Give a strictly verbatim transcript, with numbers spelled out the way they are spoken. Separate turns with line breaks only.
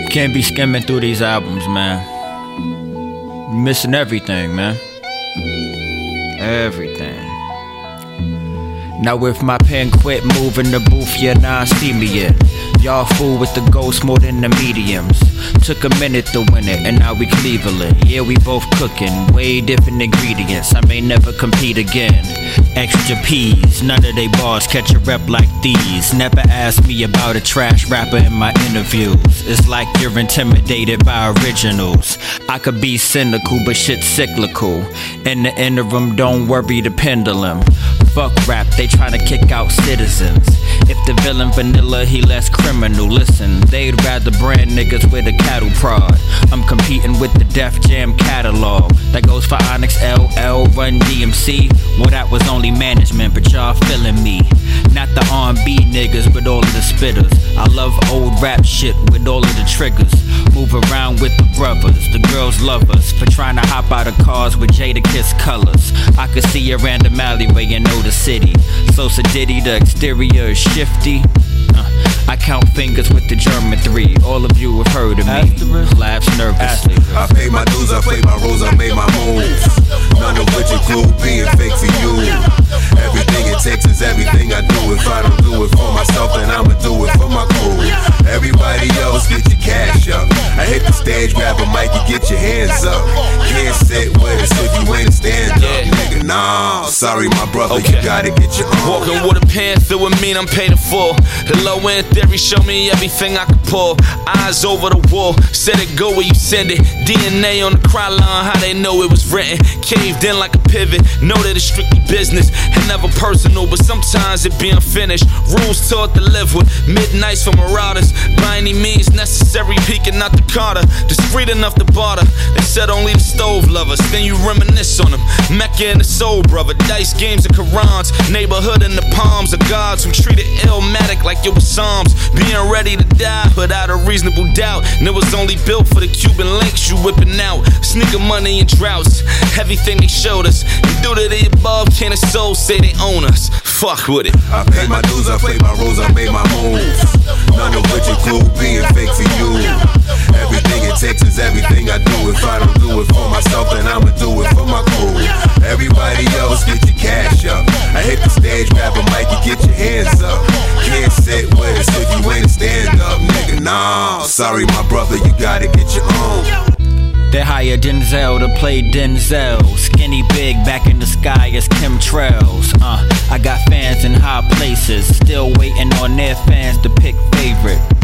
Can't be skimming through these albums, man. You're missing everything, man. Everything. Now if my pen quit moving the booth, yeah, nah, see me yet. Y'all fool with the ghost more than the mediums. Took a minute to win it, and now we Cleveland. Yeah, we both cooking, way different ingredients. I may never compete again. Extra peas, none of they bars catch a rep like these. Never ask me about a trash rapper in my interviews. It's like you're intimidated by originals. I could be cynical, but shit's cyclical. In the interim, don't worry the pendulum. Fuck rap, they tryna kick out citizens. If the villain vanilla, he less criminal. Listen, they'd rather brand niggas with a cattle prod. I'm competing with the Def Jam catalog. That goes for Onyx, L L, Run D M C. Well, that was only management, but y'all feeling me. Not the R and B niggas, but all of the spitters. I love old rap shit with all of the triggers. Move around with the brothers, the girls love us for trying to hop out of cars with Jada Kiss colors. I could see a random alleyway and know the city. So Sadiddy, the exterior is shifty. Uh, I count fingers with the German three. All of you have heard of me. Laughs nervously.
I paid my dues, I played my roles, I made my moves. None of which include being fake for you. Everything it takes is everything I do. If I don't do it for myself, then I'ma do it for my crew. Everybody else, get your cash up. I hit the stage, grab a mic and get your hands up. Can't sit with us if you ain't a stand up, yeah. Nigga, nah, sorry my brother, okay. You gotta get your own.
Walking with a panther would mean I'm paid in full. The low end theory show me everything I could pull. Eyes over the wall, said it go where you send it. D N A on the cry line, how they know it was written. Caved in like a pivot, know that it's strictly business and never personal, but sometimes it be unfinished. Rules taught to live with, midnights for marauders. By any means necessary, peeking out the Carter. Discreet enough to barter. They said only the stove lovers, then you reminisce on them. Mecca and the soul brother, dice games and Qurans. Neighborhood in the palms of gods who treated Illmatic like it was Psalms. Being ready to die without a reasonable doubt. And it was only built for the Cuban links you whipping out. Sneaker money and droughts, everything they showed us. And due to the above, can a soul say they own us? Fuck with it.
I paid my dues, I played my roles, I made my moves. None of which include being fake for you. Everything it takes is everything I do. If I don't do it for myself, then I'ma do it for my crew. Everybody else, get your cash up. I hit the stage, grab a mic and get your hands up. Can't sit with us if you ain't a stand up, nigga, nah. Sorry my brother, you gotta get your own.
They hired Denzel to play Denzel. Skinny big, back in the sky as chemtrails. Uh, I got fans in high places, still waiting on their fans to pick favorite.